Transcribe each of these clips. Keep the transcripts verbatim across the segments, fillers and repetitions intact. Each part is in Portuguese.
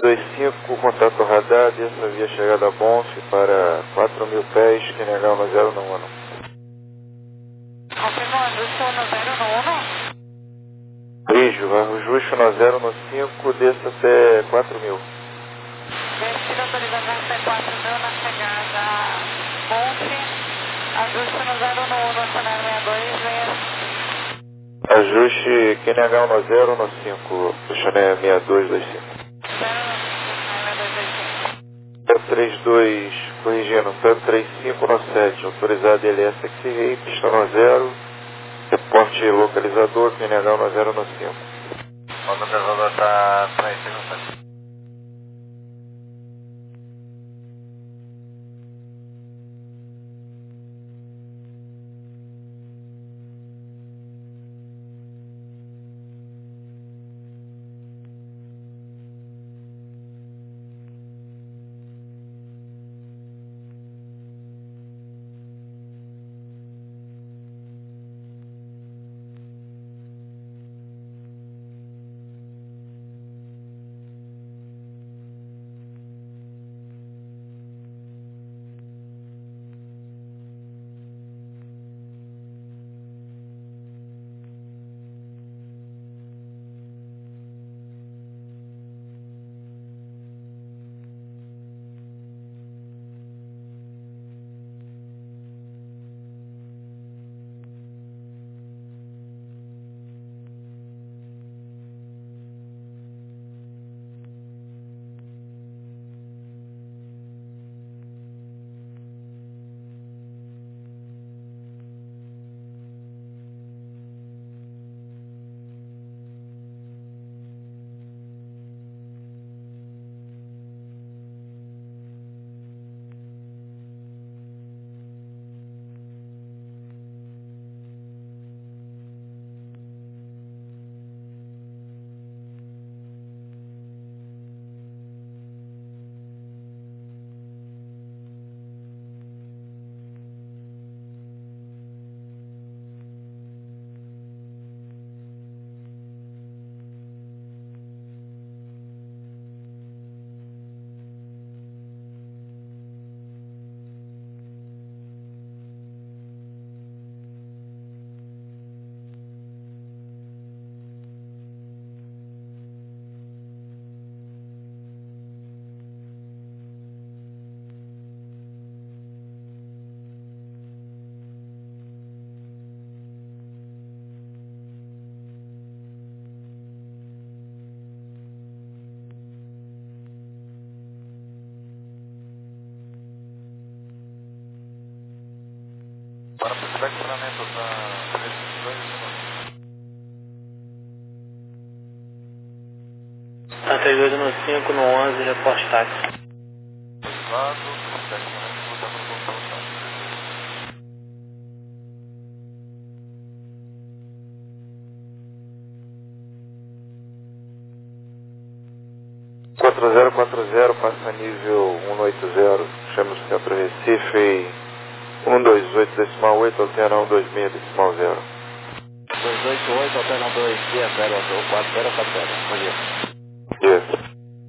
dois cinco, contato radar, dessa via chegada a Bonf para quatro mil pés, Q N H um zero um. Confirmando, estou no zero no um. Beijo, Barro Justo no zero no cinco, desça até quatro mil. Descida autorização até quatro mil na chegada Monte. Ajuste no zero no um, no cenário sessenta e dois, venha. Ajuste Q N H um zero no cinco, Chané sessenta e dois vinte e cinco. três dois, corrigindo, trinta e cinco no sete, autorizado L S X R, pista no zero, reporte localizador, Q N H um zero no cinco. O localizador está trinta e cinco no sete. Para precisar de treinamento para três dois minutos. Tá três dois no cinco, no onze, reporte táxi. Lado, precisar de treinamento, voltar para o controle. quatro zero quatro zero, passa nível cento e oitenta, chama o centro Recife, cento e vinte e oito decimal oito, altera cento e vinte e seis decimal zero. duzentos e oitenta e oito, altera dois zero zero quatro zero quatro zero. Bom dia. Yes.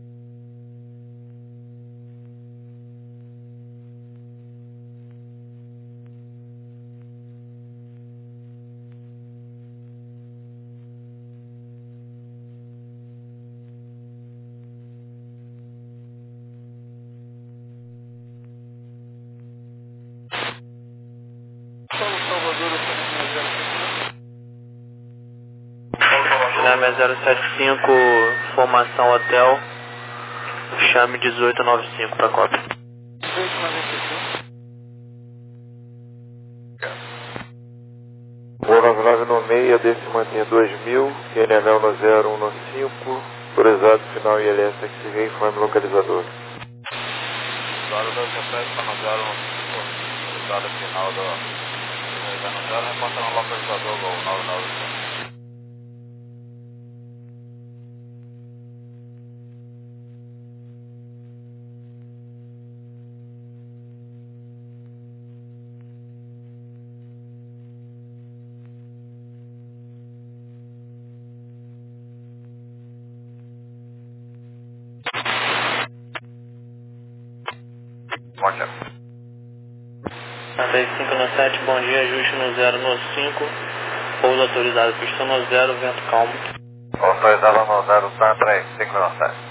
Chame zero sete cinco, formação hotel, chame dezoito noventa e cinco para cópia. dezoito noventa e cinco. O nove nove no meio, desse mantinha dois mil, Q N H um zero um cinco, autorizado final I L S X R, informe localizador. Usuário da Zepes para no zero um cinco, autorizado final do no zero, reporta no localizador Gol nove nove cinco. Bom dia, ajuste no zero no cinco, pouso autorizado, pista no zero, vento calmo. Autorizado no zero, tá três, cinco no sete.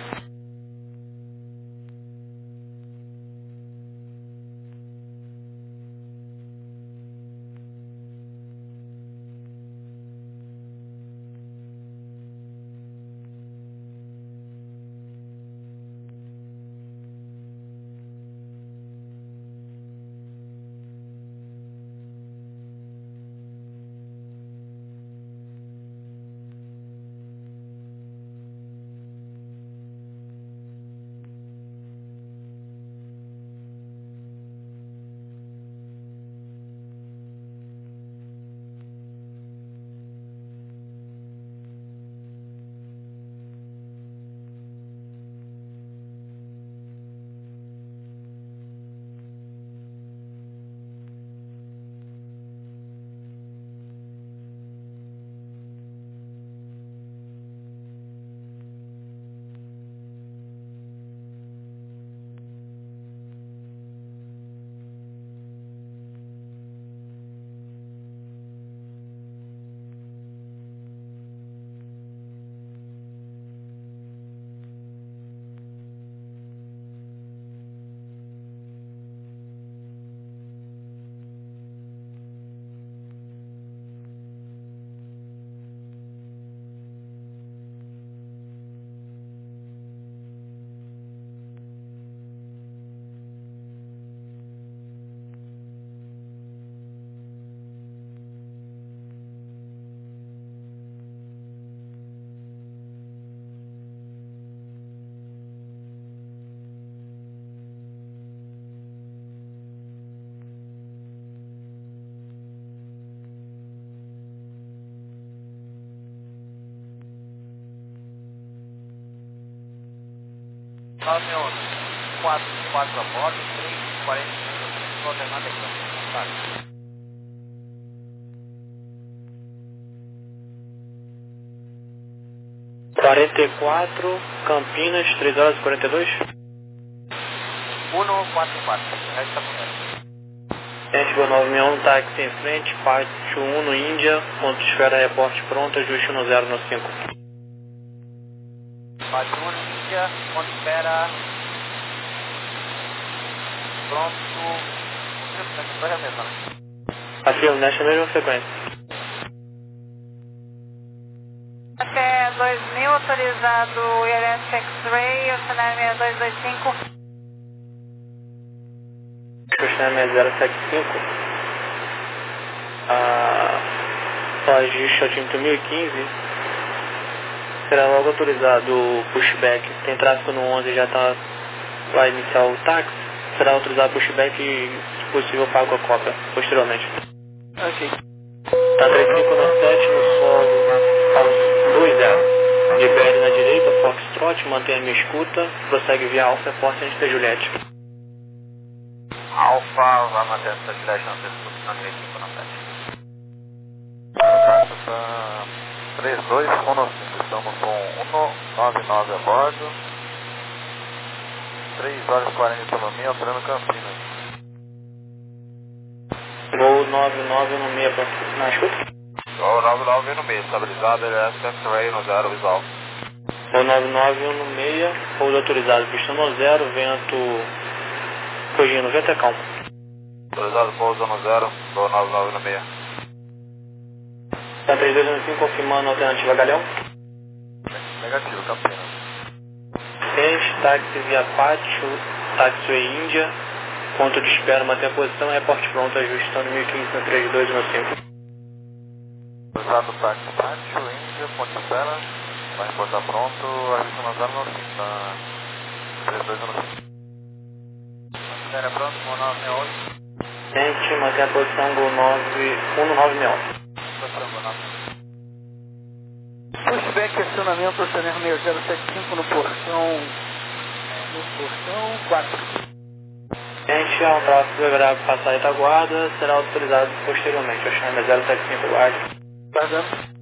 nove um, quatro, quatro a bordo, três, quarenta e cinco, alternada aqui. quarenta e quatro, Campinas, três horas e quarenta e dois. um, quatro, quatro, o resto tá correto. Gente, nove seis um, táxi em frente, pátio um no Índia, ponto de espera, reporte pronto, ajuste no zero no cinco. Pátio um no Índia, ponto de espera, pronto, vai a mesma, né? Afirmo, nesta mesma frequência. Até dois mil, autorizado I L S X-Ray, o cenário seis dois dois cinco. Customer seis zero sete cinco. Ah, o ajuste altímetro mil e quinze. Será logo autorizado o pushback. Tem tráfego no onze, já tá, vai iniciar o táxi. Será autorizado o pushback e, se possível, pago a cópia posteriormente. Ok. Tá trinta e cinco no sete, no solo, aos dois zero. De B R na direita, Foxtrot, mantenha a minha escuta, prossegue via Alfa, Forte Antes da Juliette. Alfa, vai manter essa direção, na trinta e cinco no sete. Taxa está três dois um cinco, estamos com cento e noventa e nove a bordo, três horas e quarenta de autonomia, operando Campinas. Voo nove nove no meio, na escuta. Voo nove nove no meio, estabilizado, L S X-Ray no zero visual. Voo nove nove no meio, pouso autorizado, pista no zero, vento fugindo, vento é calmo. Autorizado, pouso no zero, voo nove nove no meio. Tá três dois um cinco, confirmando a alternativa Galhão. Negativo, Campinas. Frente, táxi via Pátio, táxi Índia, ponto de espera, manter a posição, reporte pronto, ajustando mil e quinze no três dois um cinco. Autorizado, táxi Pátio, Índia, ponto de espera, vai reportar pronto, ajuste no zero no cinco, tá três dois um cinco. Espera pronto, um nove seis oito. Gente, manter a posição Gol nove um nove seis um. Pushback, acionamento, oceano seis zero sete cinco no portão, no portão quatro. Gente, é um tráfego deverá passar a retaguarda, será autorizado posteriormente. Oceano zero sete cinco, guarde. Guardando.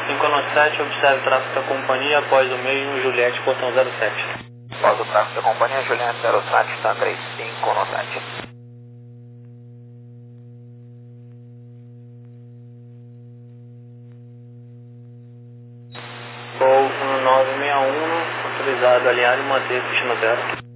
cinco no sete, observe o tráfego da companhia após o mesmo, Juliette, portão zero sete. Após o tráfego da companhia, Juliette zero sete, Tandrei cinco no sete. Voo um nove seis um, autorizado alinhar e manter pista no zero.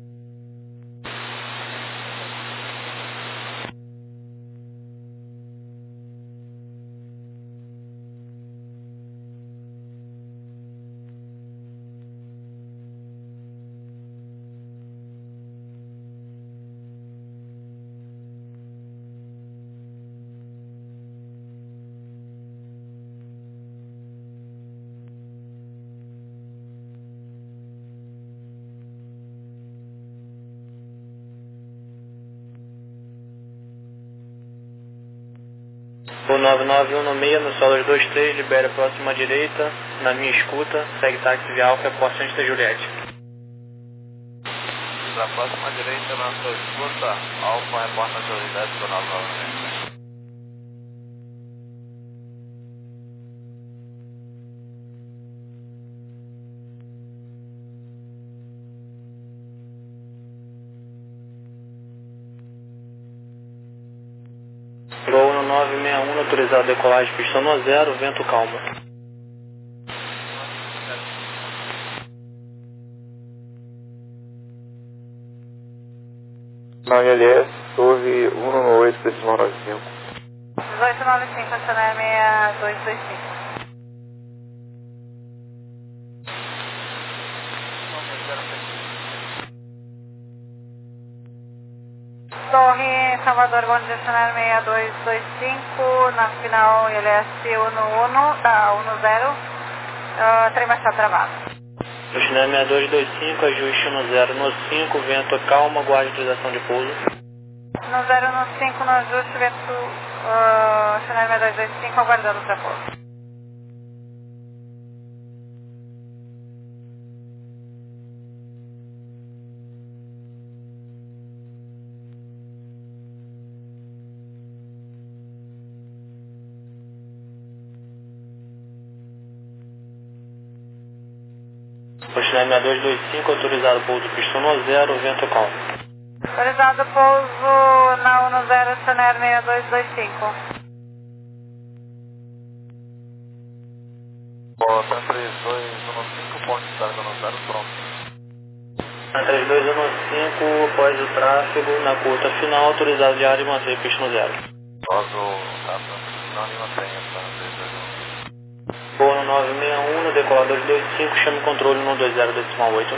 O nove nove um no meio, no solo dois três, libera próxima à direita, na minha escuta, segue táxi via Alfa, aposta antes da Juliette. Da próxima direita, na sua escuta, Alfa reporta a autoridade do nove nove um. Gol no nove seis um, autorizado decolagem, pista no zero, vento calmo. Na I L S, houve um nove oito, decimal nove cinco. dezoito nove cinco, acionar seis dois dois cinco. Torre Salvador, bom dia, acionar seis dois dois cinco, na final I L S um um, tá, um zero, uh, trem baixado travado. Acionar seis dois dois cinco, ajuste no zero no cinco, vento calma, guarde utilização de pouso. No zero no cinco, no ajuste, vento, uh, acionar seis dois dois cinco, aguardando para pouso. Acionar seis dois dois cinco, autorizado pouso, pista no zero, vento calmo. Autorizado pouso na um zero, acionar seis dois dois cinco. Bota três dois um cinco, ponto de carga no zero, pronto. Na três dois um cinco, após o tráfego, na curta final, autorizado de área e manter pista no zero. Após o tráfego, não nenhuma senha, tá? três dois um. Voo no nove seis um, no decolador dois dois cinco, chame o controle no dois zero decimal oito.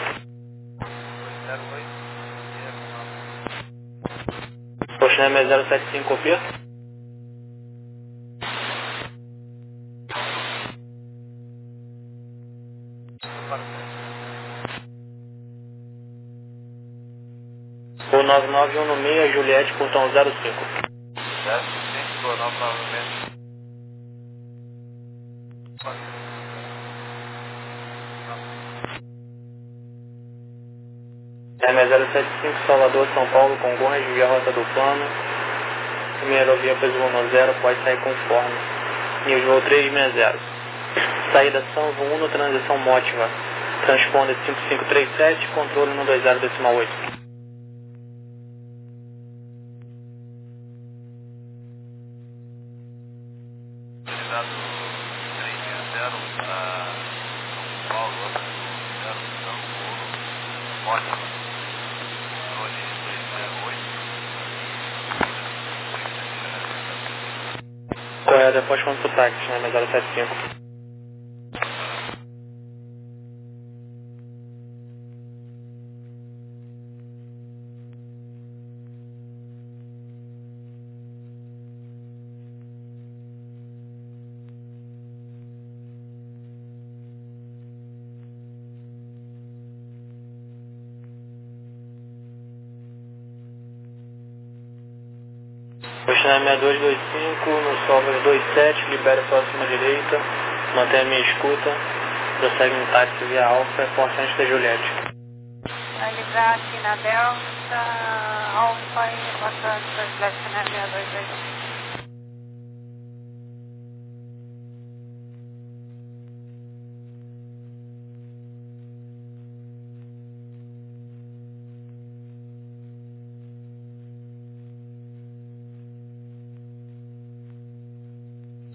Poxineme zero sete cinco, copia. Voo nove nove um no meio, Juliette, portão zero cinco. zero cinco, nove nove seis. M zero sete cinco, Salvador, São Paulo, Congonhas, via rota do plano. Primeira via Peso zero, pode sair conforme. News voo três seis zero. Saída São Voo um no transição Mótiva. Transponder cinco cinco três sete, controle no dois zero decimal oito. Autorizado três seis zero, São Paulo, zero zero, Mótiva. Correto, após quanto pro táxi, né? zero sete cinco. Postinha seis dois dois cinco, no Solvers dois sete, libera a próxima direita, mantém a minha escuta, prossegue no táxi via Alfa, porta antes da Juliette. Vai livrar aqui na Delta, Alfa e porta antes da Juliette, né, seis dois dois cinco.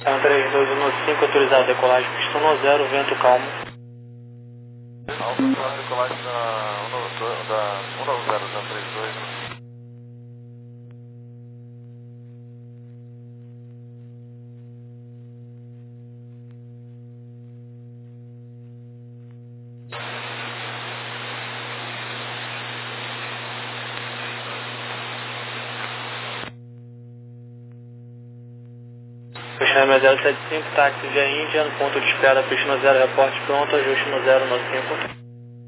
Então três dois um cinco, autorizado a decolagem, pistão no zero, vento calmo. Autorizado a decolagem da um nove zero, da três dois. Fechando zero sete cinco, táxi via Índia, no ponto de espera, peixe no zero, reporte pronto, ajuste no zero no cinco.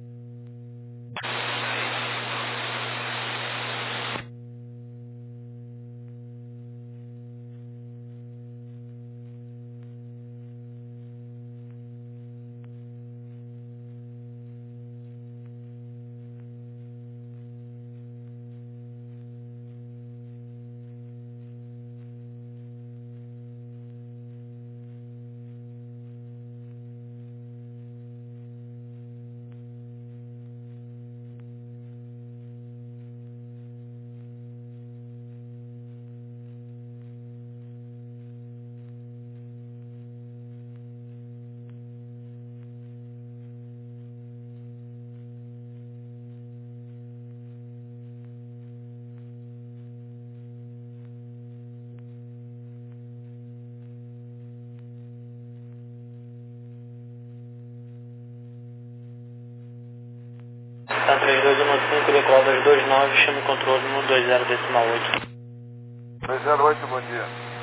Tá três dois um cinco, decola dois dois nove, chama o controle no dois zero decimal oito. dois zero oito, bom dia.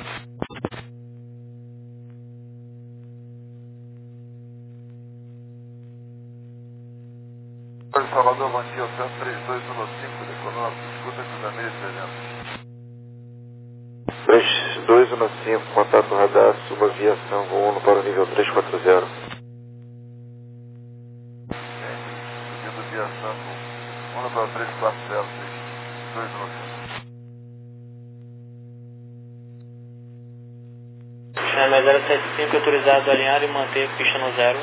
Salvador, bom dia, Hotel três dois um cinco, decolando, escuta cruzamento trezentos. três dois um cinco, contato radar, suba aviação, voo um para o nível três quatro zero. Subindo aviação, um para o três quatro zero, três dois um cinco. Chama zero sete cinco, autorizado a alinhar e manter pista no zero.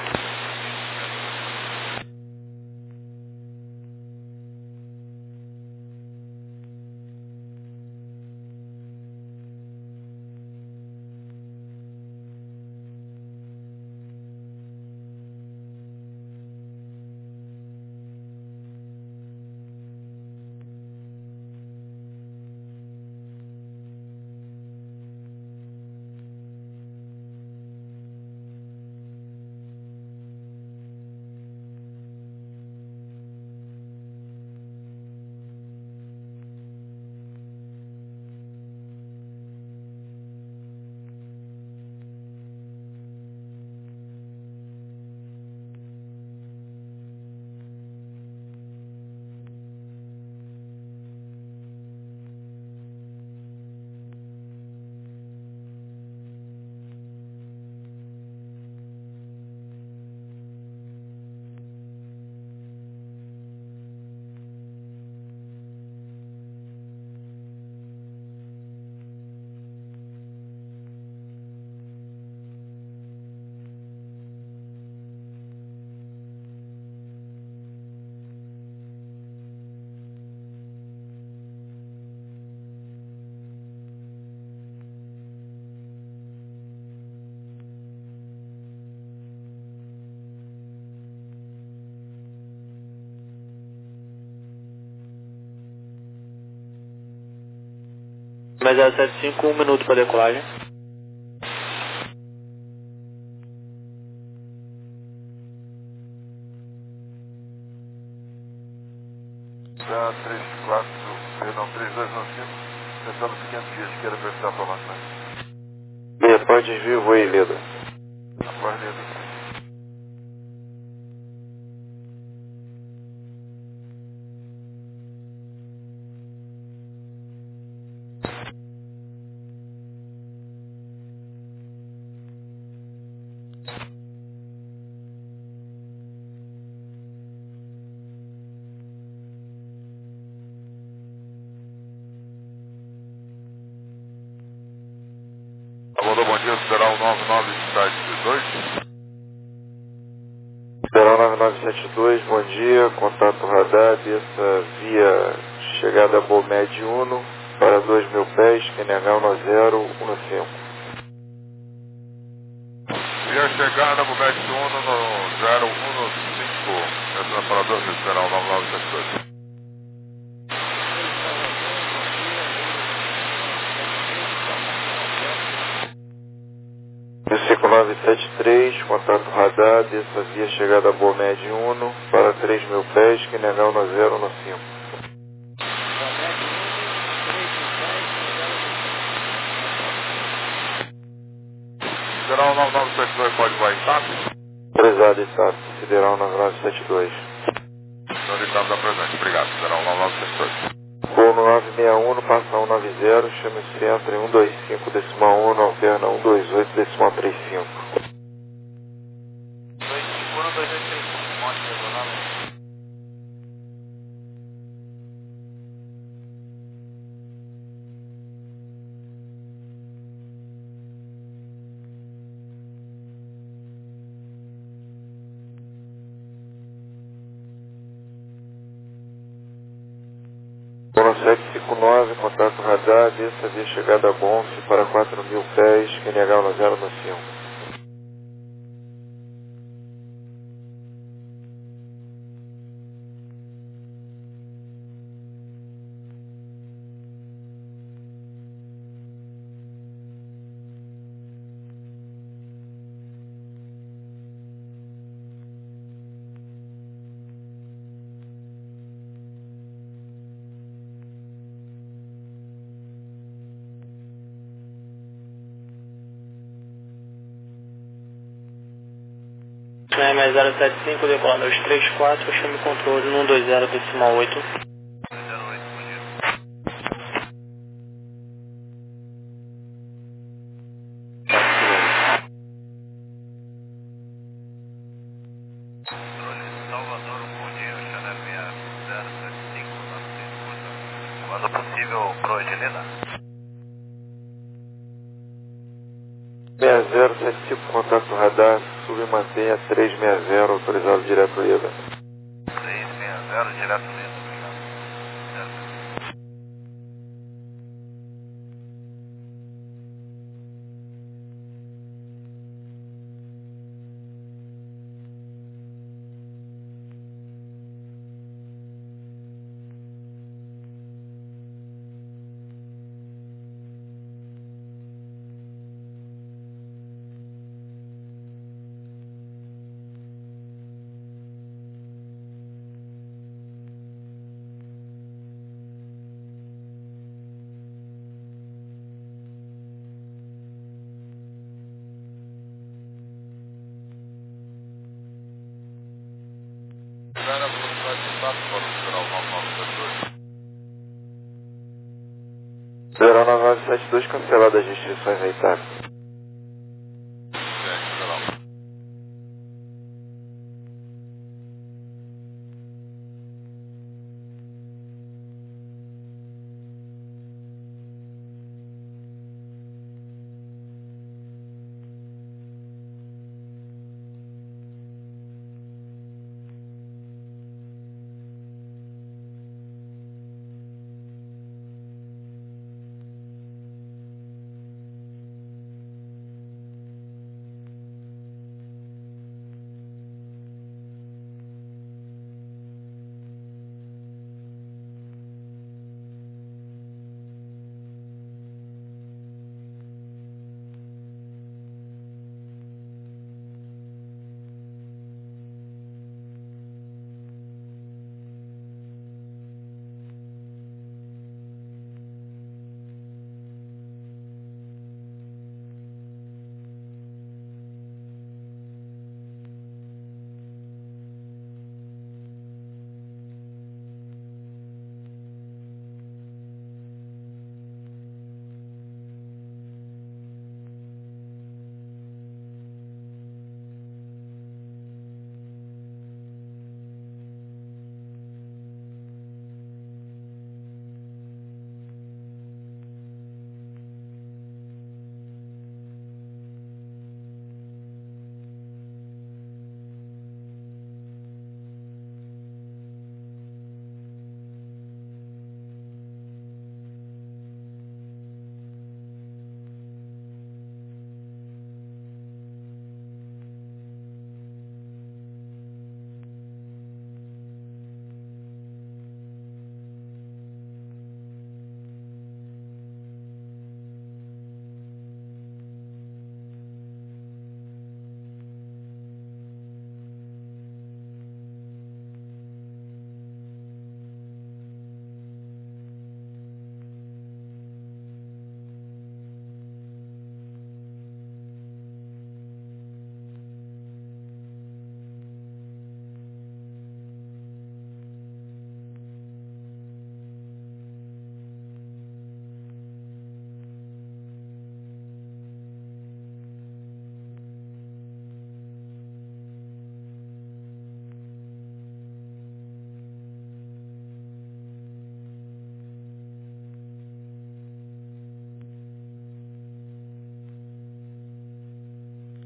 Mas zero sete cinco, um minuto para decolagem. Da três quatro, perdão, três dois um cinco, tentando quinhentos dias, quero prestar informações. Bem, pode desvio, vou em Leda. Após Leda. Alô, bom dia, Federal nove nove sete dois. Federal nove nove sete dois, bom dia, contato radar, desça via chegada a Bomed Uno para dois mil pés, Q N H um zero um cinco. chegada, Bubete um no zero um cinco, essa é a parador federal nove nove sete dois. cinco nove sete três, contato radar, desça via chegada Bomed Uno para três mil pés, Quinenel no zero no cinco. Sideral nove nove sete dois, pode voar Itap? Prezado Itap, Sideral nove nove sete dois. Senhor Itap da presente, obrigado, Sideral nove nove sete dois. Voo no nove seis um, passa um nove zero, chame o centro em um dois cinco, decimal um, alterna um dois oito, decimal três cinco. dois cinco um, dois oito três cinco, monte regional. sete cinco nove, contato radar, desça via chegada a Bonf para quatro mil pés, Q N H no zero no cinco. C M zero sete cinco, decolar dois três quatro, chame controle no um dois zero, decimal oito. Salvador, bom dia, Chanel zero sete cinco, nossa escuta. Quando possível, pro Edilina. seis zero sete cinco, contato radar, sub e mantenha três seis zero, autorizado direto Lida. três seis zero, direto Lida, obrigado. Sideral nove nove sete dois, cancelado as restrições na Itália.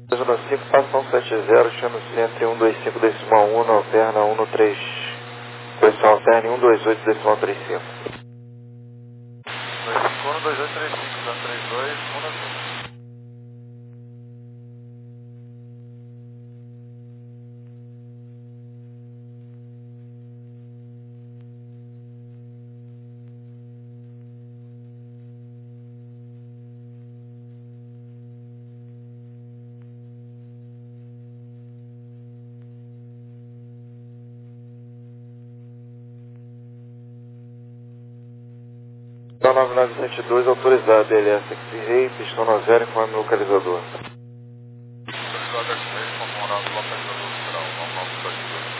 dois um cinco, passão sete zero, chama centro em um dois cinco decimal um, na alterna um no três, posição alterna em um dois oito decimal trinta e cinco. dois cinco um, dois oito três cinco, zero três dois, um no cinco. Pistão nove nove sete dois, autorizado, L S X-Ray, pistão nove zero, informe localizador. Autorizado X-Ray, conformado localizador federal, nove nove sete dois.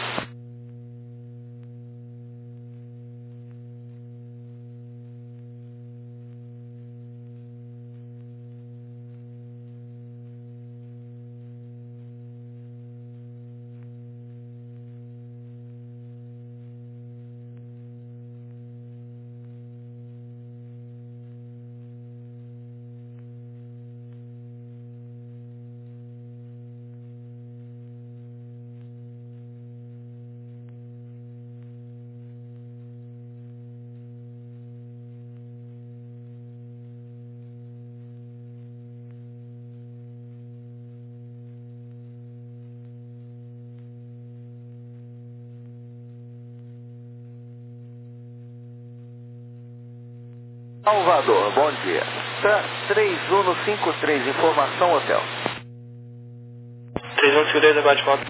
Salvador, bom dia. Tá, três um cinco três, informação hotel. três um cinco três, aguarde volta.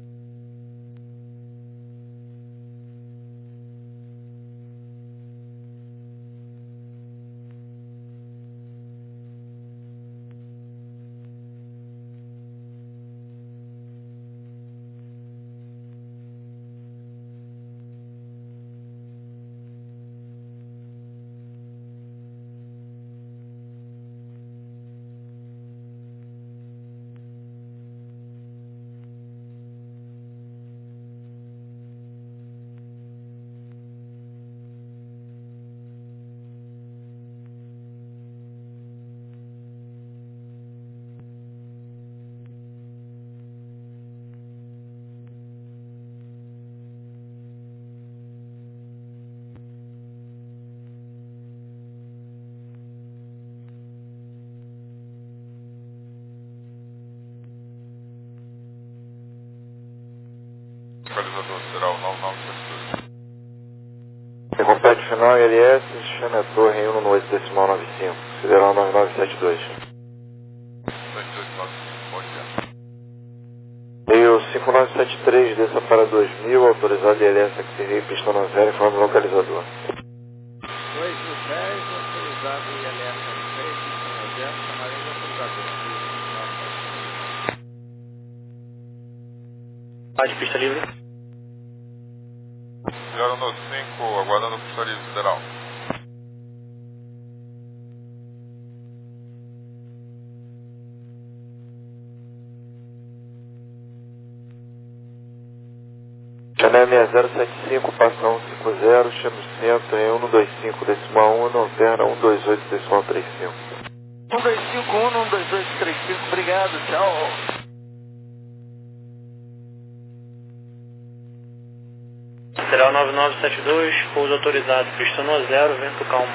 Localizador federal, nove nove sete dois. Compete final L S, chama torre em um no oito decimal nove cinco, federal nove nove sete dois. dois dois nove cinco, bom dia. E o cinco nove sete três, desça para dois mil, autorizado L S X-Ray, pistão nove zero, informe localizador. dois mil e dez, autorizado I L S X-Ray, pistão nove zero, chamarei de autorizador. Pode, pista livre. zero um cinco, aguardando pista livre federal. Chanel seis zero sete cinco, passa um cinco zero, chama centro em um dois cinco decimal um, na alterna um dois oito decimal trinta e cinco. um dois cinco um, um dois oito três cinco, obrigado, tchau. Federal nove nove sete dois, pouso autorizado, pista no zero, vento calmo.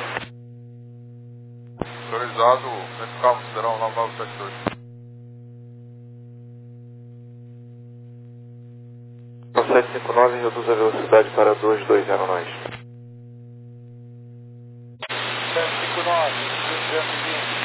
Autorizado, vento calmo federal, nove nove sete dois. sete cinco nove, reduz a velocidade para dois dois zero nós. sete cinco nove, duzentos e vinte.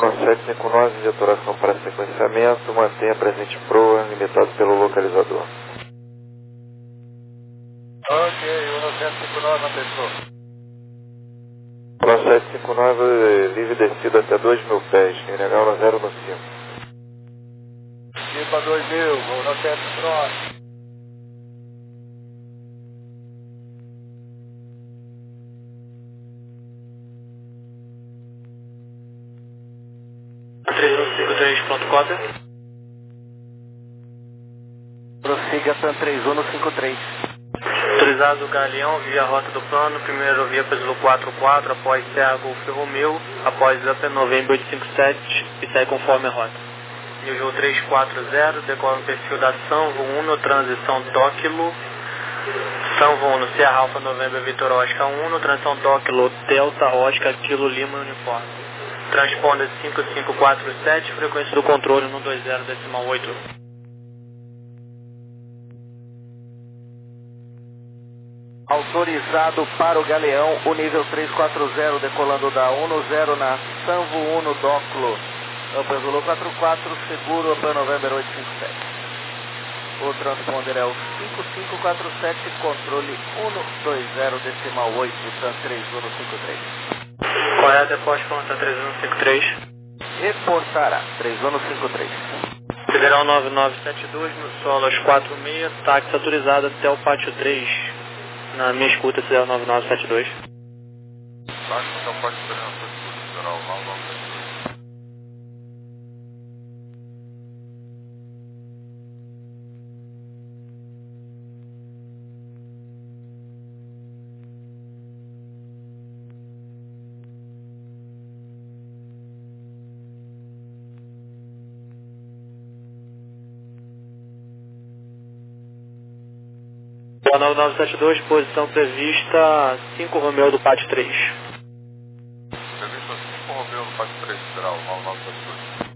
sete cinco nove, viaturação para sequenciamento, mantenha presente proa, limitado pelo localizador. Ok, um sete cinco nove, atenção. um sete cinco nove, livre descida até dois mil pés, N H um zero no cinco. Aqui para dois mil, um sete cinco nove. três um cinco três, pronto, cota. Prossiga TAM três um no cinco três. Autorizado o Galeão, via rota do plano, primeiro via pelo quatro quatro, após Serra Golf Romeu, após Upper November oito cinco sete e segue conforme a rota. Nível três quatro zero, decola no perfil da Sanvo Uno, transição Dóquilo, Sanvo Uno, Serra Alfa November Vitor Oscar um, transição Dóquilo, Delta Oscar Kilo Lima Uniforme. Transponder cinco cinco quatro sete, frequência do controle um dois zero decimal oito. Autorizado para o Galeão, o nível três quatro zero, decolando da um zero na Sanvo Uno Dóculo. Upper Zulu quatro quatro, seguro Upper November oito cinco sete. O transponder é o cinco cinco quatro sete, controle um dois zero decimal oito, TAM três um no cinco três. Correto, depósito planta três um cinco três. Reportará três um no cinco três. Federal nove nove sete dois, no solo às quatro e meia, táxi autorizado até o pátio três. Na minha escuta, Federal nove nove sete dois. Táxi até o pátio três, na sua escuta, Federal nove nove sete dois. nove nove sete dois, posição prevista cinco Romeu do pátio três. Prevista cinco Romeu no pátio três, Federal nove nove sete dois.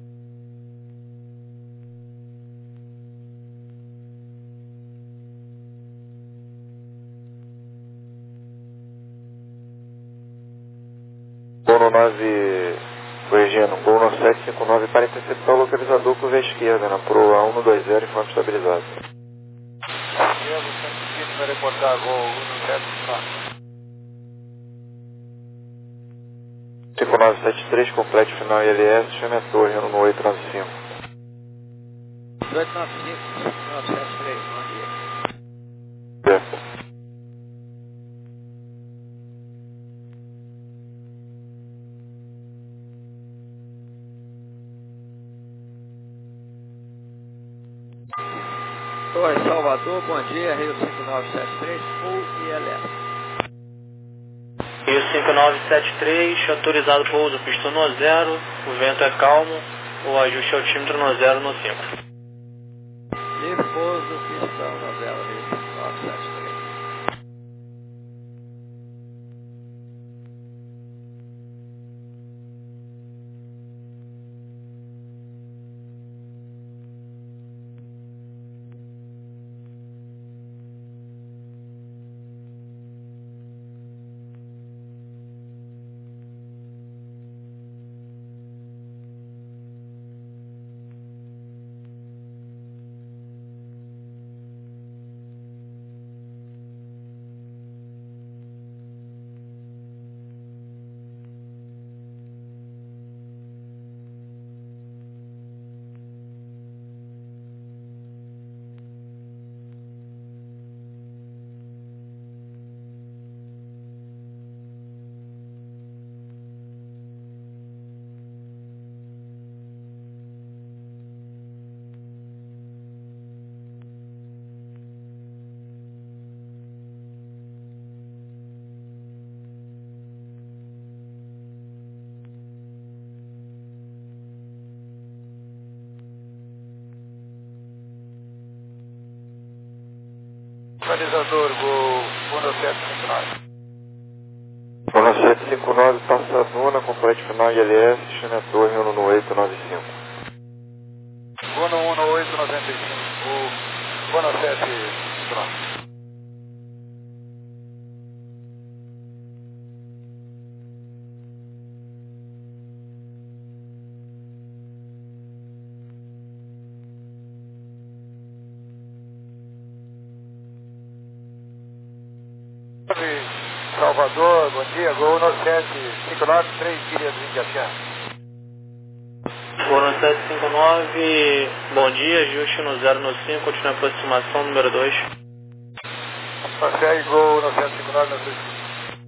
Gol nove, corrigindo, Gol no sete cinco nove para interceptar o localizador com a esquerda, na proa um dois zero, informe estabilizado. Esquerdo, cento e cinco, vai reportar gol um sete cinco nove. cinco nove sete três, complete final I L S, chame a torre no oito nove cinco. oito nove cinco, nove sete três, bom dia. Certo. Oi, Salvador, bom dia, Rio cinco nove sete três, Full I L S. Rio cinco nove sete três, autorizado pouso, pistão no zero, o vento é calmo, o ajuste altímetro no zero no cinco. Livre pouso, pistão no zero, Rio cinco nove sete três. Localizador, gol um sete cinco nove. Gol sete cinco nove, passa a Duna, complete final I L S, chame a torre no oito nove cinco. Gol no um oito nove cinco, gol no sete cinco nove. Salvador, bom dia, Gol no sete cinco nove três, queria Indiachã. Gol no sete cinco nove, bom dia, ajuste no zero no cinco, continua a aproximação, número dois. Consegue, Gol no sete cinco nove, no três.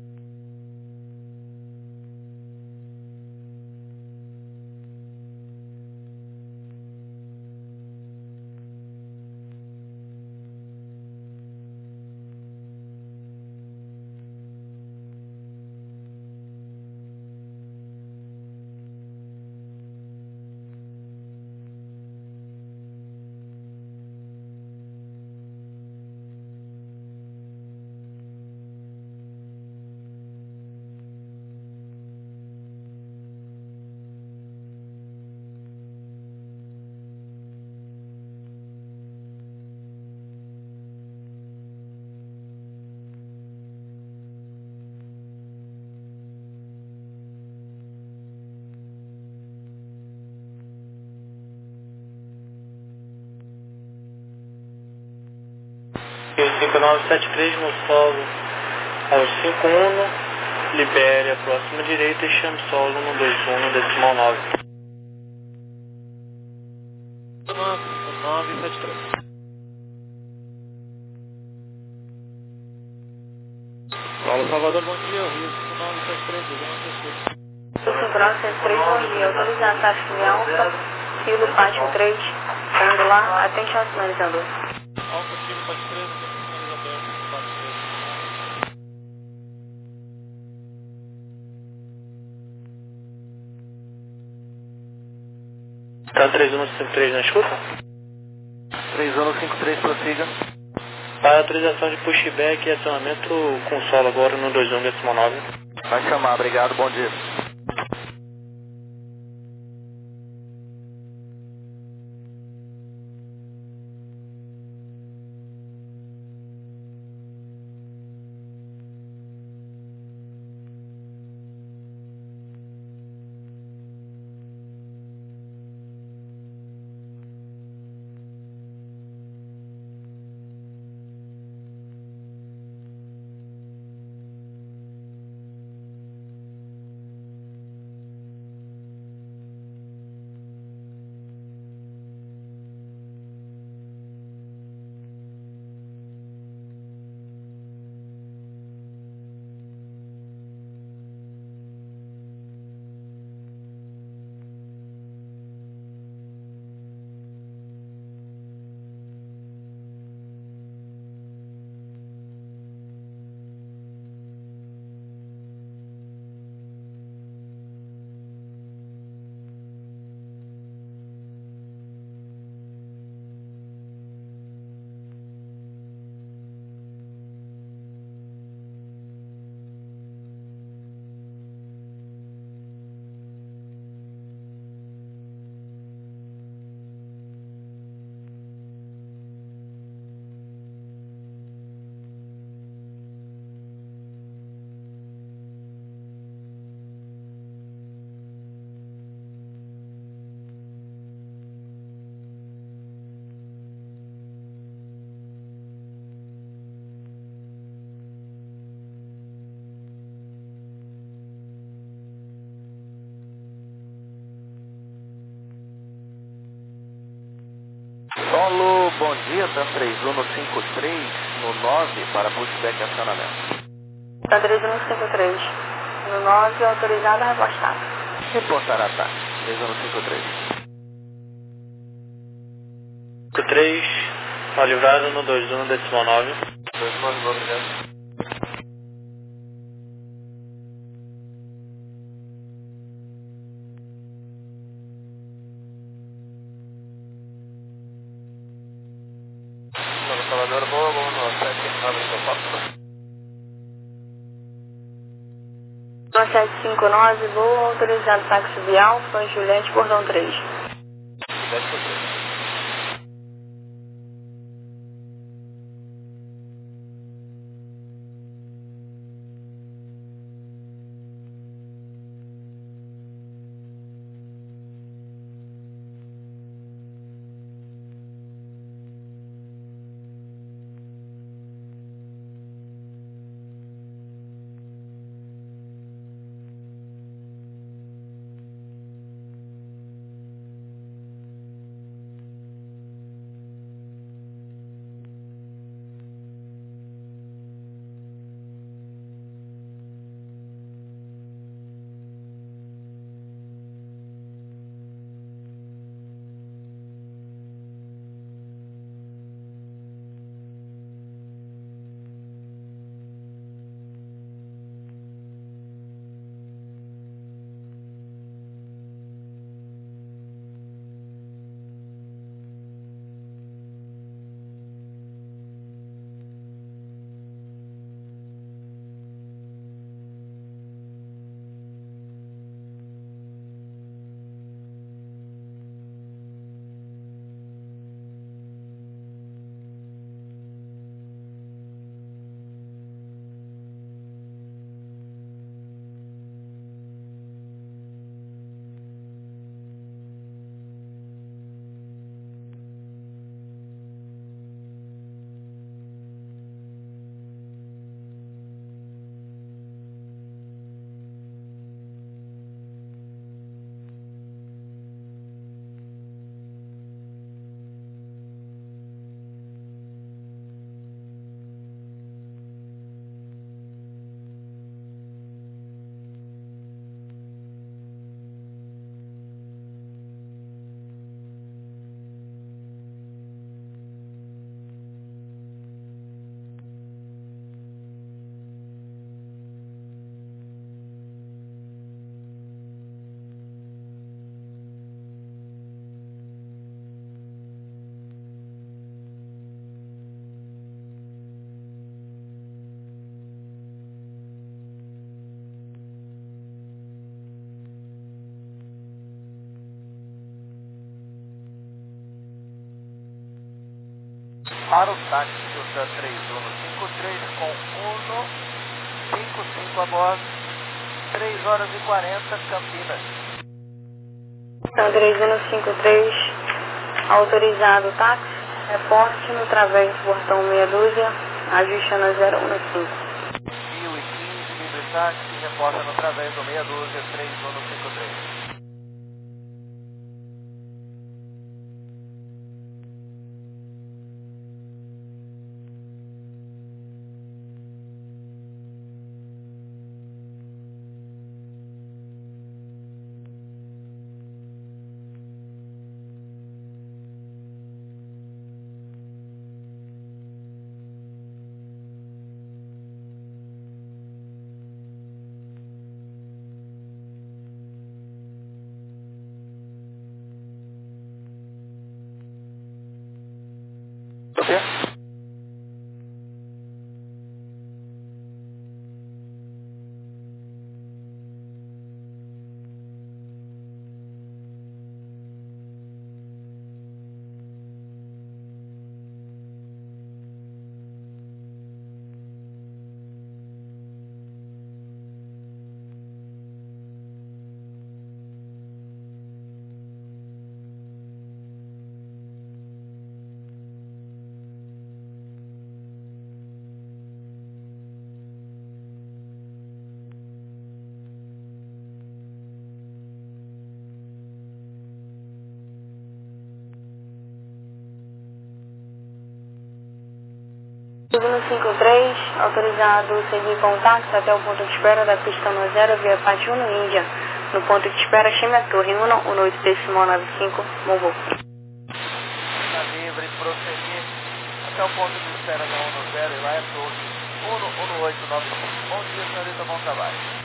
cinco nove sete três no solo aos cinco um, libere a próxima direita e chame solo no dois um no decimal nove. nove sete três. Paulo Salvador, bom dia, Rio cinco nove sete três, cinco nove sete três, bom dia, autorizado táxi de Alfa, Kilo Pátio três, saindo lá, atente ao sinalizador. Alfa, Kilo Pátio três, sinalizador, Pátio três. Tá três um cinco três na escuta? três um cinco três, prossiga. A autorização de pushback e acionamento com solo agora no dois um decimal nove. Vai chamar, obrigado, bom dia. Solo, bom dia, TAM três um cinco três no nove para pushback e acionamento. TAM três um cinco três no nove, autorizado a repostar. Reportar ataque, três um cinco três. cinco três, ó livrado no dois um decimal nove. dois nove nove zero. Salvador, boa, boa, no sete cinco nove, São Paulo. No sete cinco nove, voo autorizado táxi de Alfa, Juliette, Cordão três. Juliette, Cordão três. para o táxi Tutan três um cinco três com um cinco cinco a bordo, três horas e quarenta, Campinas. Tutan três um cinco três, autorizado táxi, reporte no través do portão meia dúzia, ajustando a zero um cinco. mil e quinze, livre táxi, reporta no través do meia dúzia, três um cinco três. um cinco três, autorizado seguir com o táxi até o ponto de espera da pista no zero, via Pati uno Índia. No ponto de espera, chame a torre um um oito decimal nove cinco, Movo. Está livre, prosseguir até o ponto de espera da um zero e lá é torre um um oito nove cinco. Bom dia, senhorita, bom trabalho.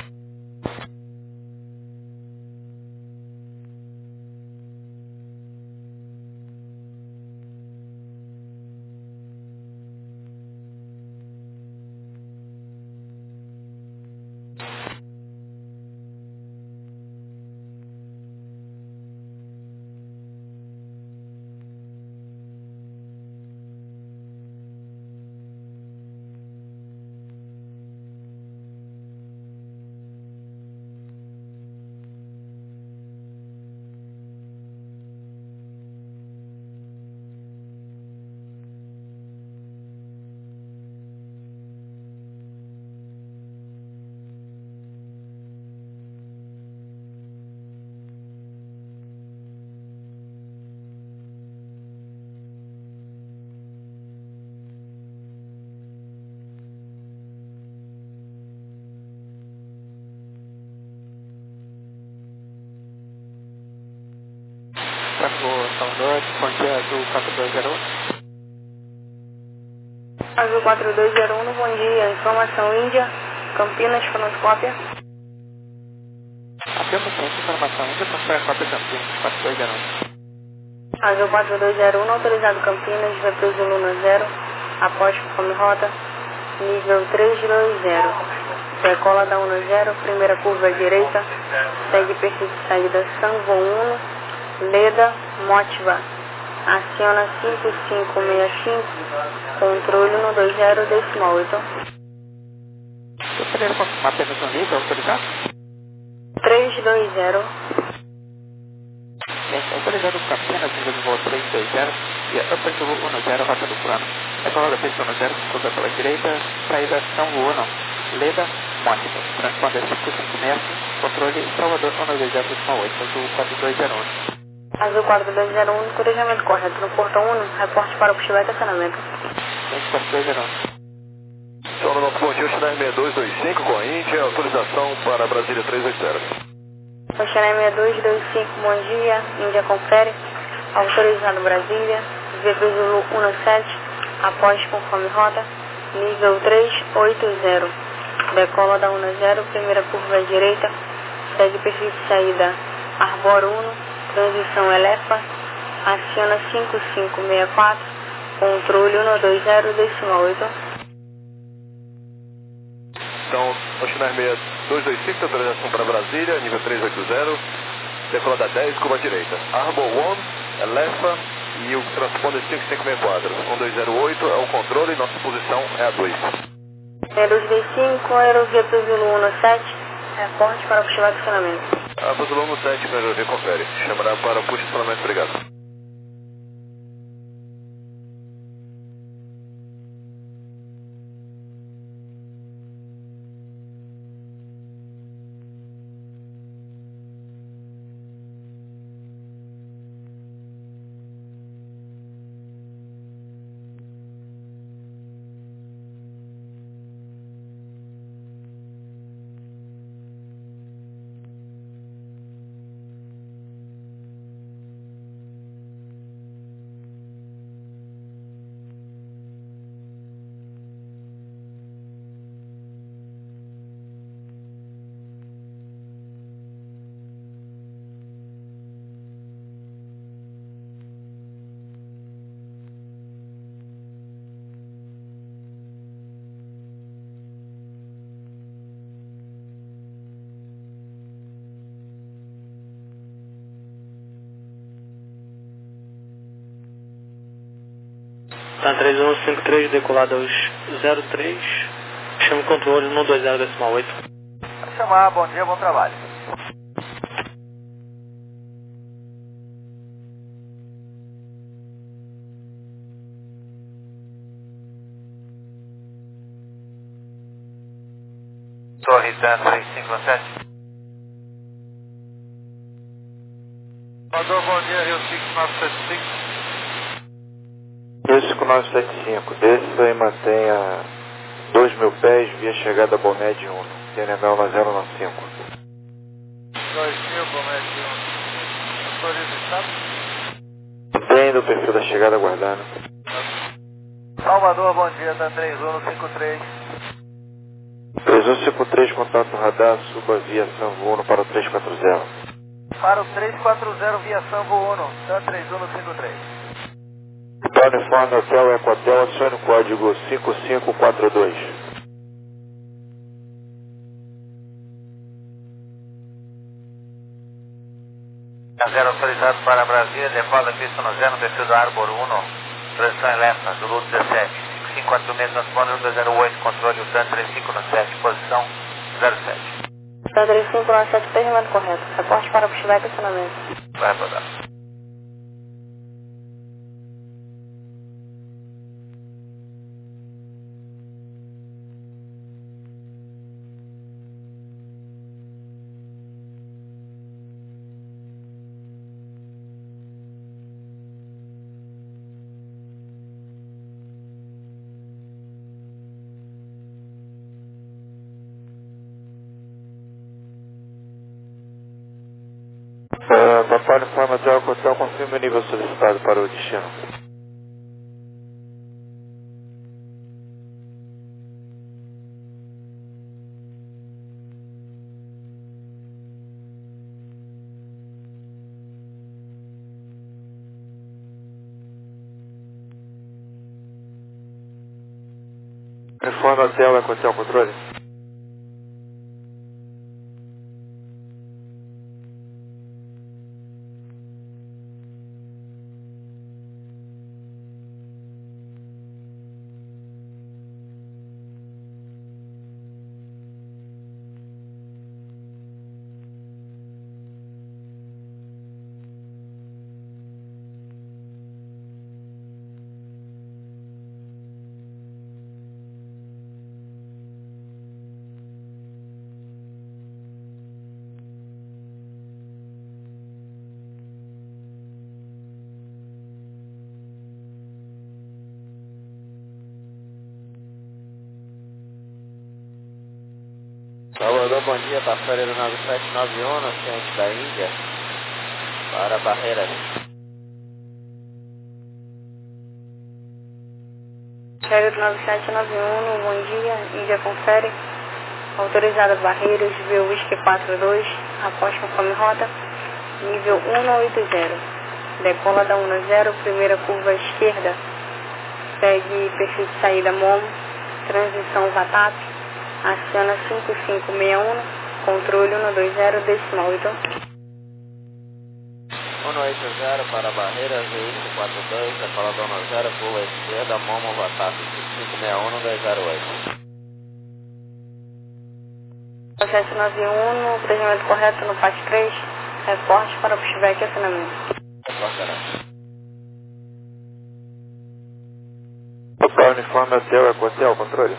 Salvador, ponte azul quatro dois zero um. Azul quatro dois zero um, bom dia. Informação Índia, Campinas, cronoscópia. Apenas tem informação Índia, transfere a cópia Campinas, quatro dois zero um. Azul quatro dois zero um, autorizado Campinas, V P Zulu no zero, após conforme rota, nível três dois zero. Decola da um zero, primeira curva à direita, segue perfil de saída Sanvo um, Leda, Motiva. Aciona cinco cinco seis cinco, controle no dois zero decimal oito. Gostaria de confirmar apenas um nível autorizado? três dois zero. Autorizado Campinas, nível de voo três dois zero e Upper Zulu um zero, rota do plano. Decola da pista um zero, curva pela direita, saída Sanvo um, Leda, Motiva. Transponder cinco cinco seis cinco, controle Salvador um dois zero decimal oito, Azul quatro dois zero um. Azul quatro dois zero um, corrigimento correto no portão um, reporte para o pushback estacionamento. quatro dois zero um. Solo no ponte Oceanar seis dois dois cinco com a Índia, autorização para Brasília três oito zero. Oceanar seis dois dois cinco, bom dia, Índia confere, autorizado Brasília, V P Zulu um sete, após conforme rota, nível três oito zero. Decola da um zero, primeira curva à direita, segue perfil de saída Arbor um, transição Elefa, aciona cinco cinco seis quatro, controle um dois zero decimal oito. Então, Oceanar seis dois dois cinco, autorização para Brasília, nível três oito zero, decola da dez, curva à direita. Arbor um, Elefa, E o transponder cinco cinco seis quatro, um dois zero oito é o controle e nossa posição é a dois. É dois dois cinco, aerovia para o Zulu um sete, reporte para puxar o estacionamento. A para o Zulu um sete, para aerovia confere. Chamará para puxo de estacionamento, obrigado. Tá três um cinco três, decolado aos zero três, chama o controle um dois zero decimal oito. Vai chamar, bom dia, bom trabalho. Torre três cinco sete. Mandou bom dia, Rio cinco nove sete cinco. Rio cinco nove sete cinco, desça e mantenha dois mil pés via chegada Boné de Uno, T N M L na zero nove cinco. dois mil, Boné de Uno. Autoriza o estado? Bem do perfil da chegada aguardando. Salvador, bom dia, tá três um cinco três. três um cinco três, contato radar, suba via Sanvo Uno para o três quatro zero. Para o três quatro zero via Sanvo Uno, tá três um cinco três. Uniforme Hotel Ecotel, acione o código cinco cinco quatro dois. Zero autorizado para Brasília, decola pista no zero, perfil do Arbor um, transição elétrica, Zulu dezessete, cinco cinco quatro seis, transponder um dois zero oito, controle U T A N três cinco sete, posição zero sete. Tá três cinco nove sete, perfeitamente correto. Reporte para puxar o estacionamento. Vai rodar. Uh, Papai Uniforme Hotel Ecotel, confirme o nível solicitado para o destino. Uniforme Hotel Ecotel, controle. Salvador, bom dia, passageiro nove sete nove um, ciente da Índia, para Barreiras. Chega nove sete nove um, bom dia, Índia confere. Autorizada Barreiras, nível Whisky quatro dois, após conforme rota, nível um oito zero. Decola da um zero, primeira curva à esquerda, segue perfil de saída Momo, transição Vatap, aciona cinco cinco seis um, controle um dois zero decimal oito. um oito zero para barreira, Z Y quatro dois, decolador um zero, curva esquerda, Momo, Vatap cinco seis um dois zero oito. sete nove um, procedimento correto no P A C três, reporte para o pushback e acionamento. Total uniforme hotel, é hotel, controle.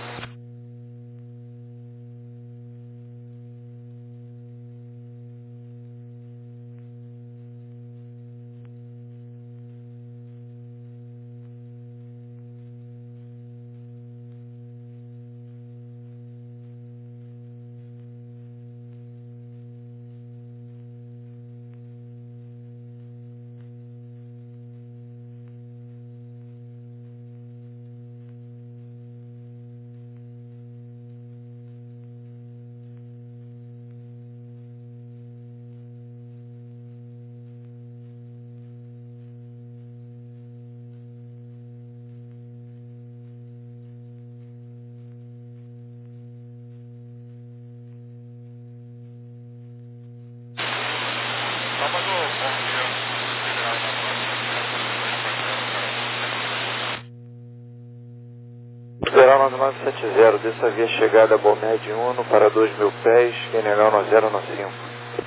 Federal nove nove sete zero, dessa via chegada a Balmed Uno para dois mil pés, Q N L nove zero nove cinco.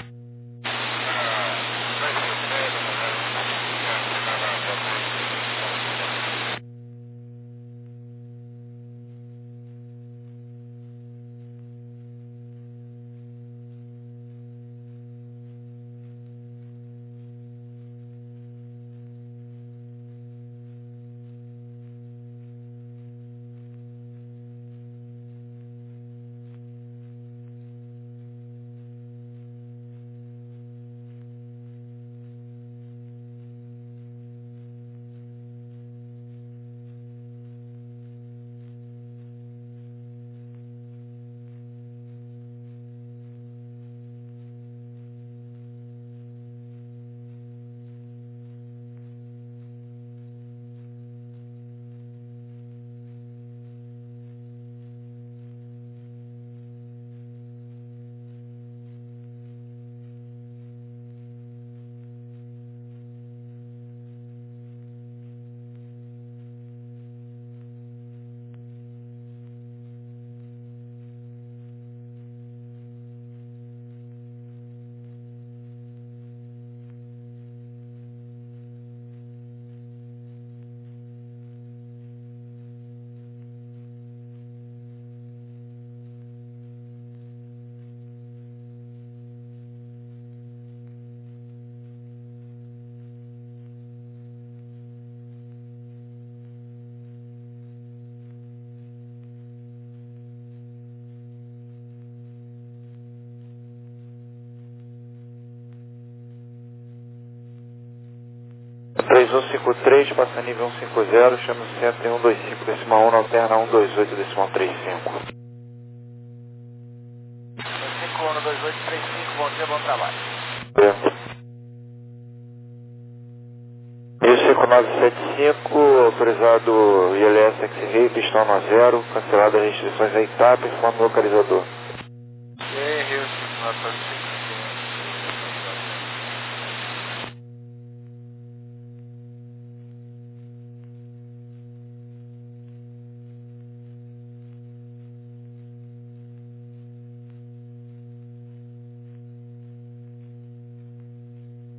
três um cinco três, passa nível cento e cinquenta, chama cento e um vírgula vinte e cinco decimal um, alterna cento e vinte e oito decimal trinta e cinco. cinco um dois oito três cinco, bom dia, bom trabalho. E cinco nove sete cinco, autorizado I L S X-Ray, pistão no zero, cancelado as restrições a etapa e forma localizador. E aí, Rio cinco nove sete cinco.